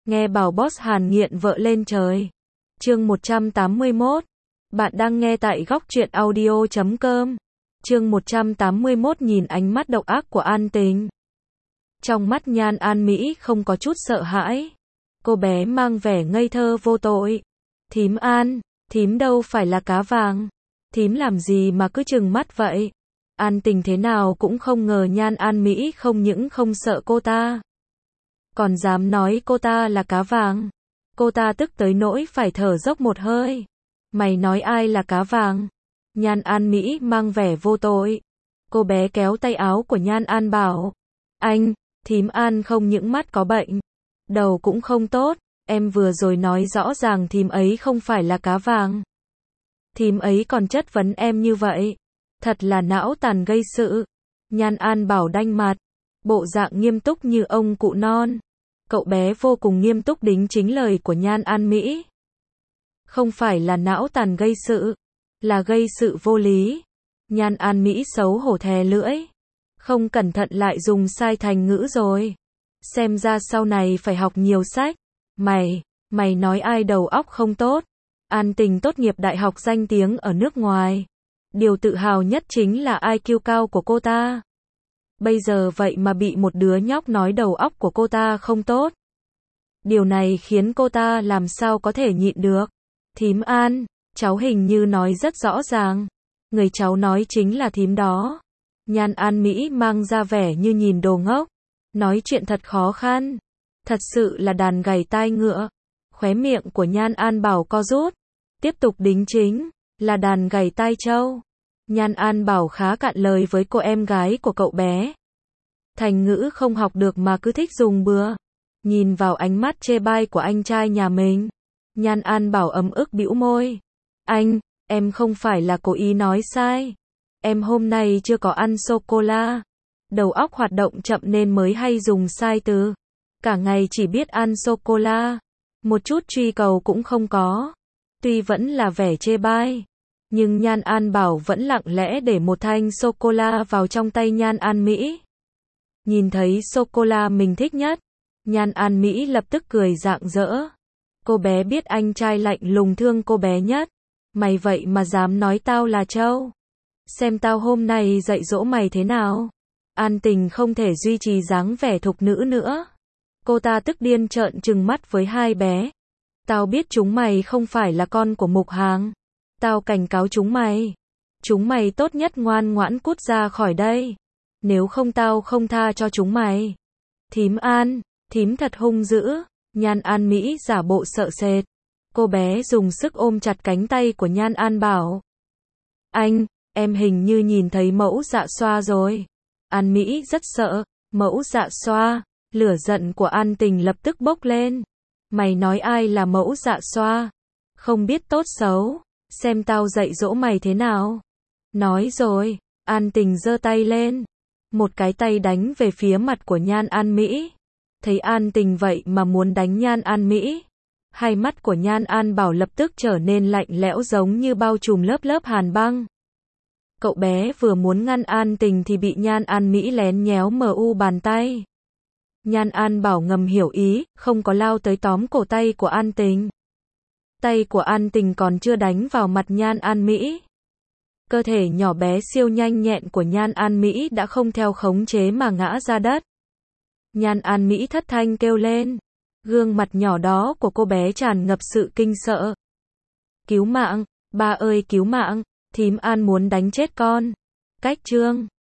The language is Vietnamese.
Nghe bảo boss Hàn nghiện vợ lên trời. Chương 181. Bạn đang nghe tại góc truyện audio.com. Chương 181 nhìn ánh mắt độc ác của An Tình. Trong mắt Nhan An Mỹ không có chút sợ hãi. Cô bé mang vẻ ngây thơ vô tội. Thím An, thím đâu phải là cá vàng. Thím làm gì mà cứ trừng mắt vậy? An Tình thế nào cũng không ngờ Nhan An Mỹ không những không sợ cô ta, còn dám nói cô ta là cá vàng. Cô ta tức tới nỗi phải thở dốc một hơi. Mày nói ai là cá vàng? Nhan An Mỹ mang vẻ vô tội. Cô bé kéo tay áo của Nhan An bảo. Anh, thím An không những mắt có bệnh, đầu cũng không tốt. Em vừa rồi nói rõ ràng thím ấy không phải là cá vàng. Thím ấy còn chất vấn em như vậy. Thật là não tàn gây sự. Nhan An bảo đanh mặt, bộ dạng nghiêm túc như ông cụ non. Cậu bé vô cùng nghiêm túc đính chính lời của Nhan An Mỹ. Không phải là não tàn gây sự, là gây sự vô lý. Nhan An Mỹ xấu hổ thè lưỡi. Không cẩn thận lại dùng sai thành ngữ rồi. Xem ra sau này phải học nhiều sách. Mày nói ai đầu óc không tốt? An Tình tốt nghiệp đại học danh tiếng ở nước ngoài. Điều tự hào nhất chính là IQ cao của cô ta. Bây giờ vậy mà bị một đứa nhóc nói đầu óc của cô ta không tốt. Điều này khiến cô ta làm sao có thể nhịn được. Thím An, cháu hình như nói rất rõ ràng. Người cháu nói chính là thím đó. Nhan An Mỹ mang ra vẻ như nhìn đồ ngốc. Nói chuyện thật khó khăn. Thật sự là đàn gảy tai ngựa. Khóe miệng của Nhan An Bảo co rút. Tiếp tục đính chính, là đàn gảy tai trâu. Nhan An Bảo khá cạn lời với cô em gái của cậu bé. Thành ngữ không học được mà cứ thích dùng bừa. Nhìn vào ánh mắt chê bai của anh trai nhà mình, Nhan An Bảo ấm ức bĩu môi. Anh, em không phải là cố ý nói sai. Em hôm nay chưa có ăn sô-cô-la. Đầu óc hoạt động chậm nên mới hay dùng sai từ. Cả ngày chỉ biết ăn sô-cô-la. Một chút truy cầu cũng không có. Tuy vẫn là vẻ chê bai, nhưng Nhan An Bảo vẫn lặng lẽ để một thanh sô-cô-la vào trong tay Nhan An Mỹ. Nhìn thấy sô-cô-la mình thích nhất, Nhan An Mỹ lập tức cười rạng rỡ. Cô bé biết anh trai lạnh lùng thương cô bé nhất. Mày vậy mà dám nói tao là trâu. Xem tao hôm nay dạy dỗ mày thế nào. An Tình không thể duy trì dáng vẻ thục nữ nữa. Cô ta tức điên trợn trừng mắt với hai bé. Tao biết chúng mày không phải là con của Mục Hàng. Tao cảnh cáo chúng mày. Chúng mày tốt nhất ngoan ngoãn cút ra khỏi đây. Nếu không tao không tha cho chúng mày. Thím An, thím thật hung dữ. Nhan An Mỹ giả bộ sợ sệt. Cô bé dùng sức ôm chặt cánh tay của Nhan An Bảo. Anh, em hình như nhìn thấy mẫu dạ xoa rồi. An Mỹ rất sợ. Mẫu dạ xoa. Lửa giận của An Tình lập tức bốc lên. Mày nói ai là mẫu dạ xoa? Không biết tốt xấu. Xem tao dạy dỗ mày thế nào. Nói rồi, An Tình giơ tay lên. Một cái tay đánh về phía mặt của Nhan An Mỹ. Thấy An Tình vậy mà muốn đánh Nhan An Mỹ. Hai mắt của Nhan An Bảo lập tức trở nên lạnh lẽo giống như bao trùm lớp lớp hàn băng. Cậu bé vừa muốn ngăn An Tình thì bị Nhan An Mỹ lén nhéo bàn tay. Nhan An Bảo ngầm hiểu ý, không có lao tới tóm cổ tay của An Tình. Tay của An Tình còn chưa đánh vào mặt Nhan An Mỹ. Cơ thể nhỏ bé siêu nhanh nhẹn của Nhan An Mỹ đã không theo khống chế mà ngã ra đất. Nhan An Mỹ thất thanh kêu lên. Gương mặt nhỏ đó của cô bé tràn ngập sự kinh sợ. Cứu mạng, ba ơi cứu mạng, thím An muốn đánh chết con. Cách chương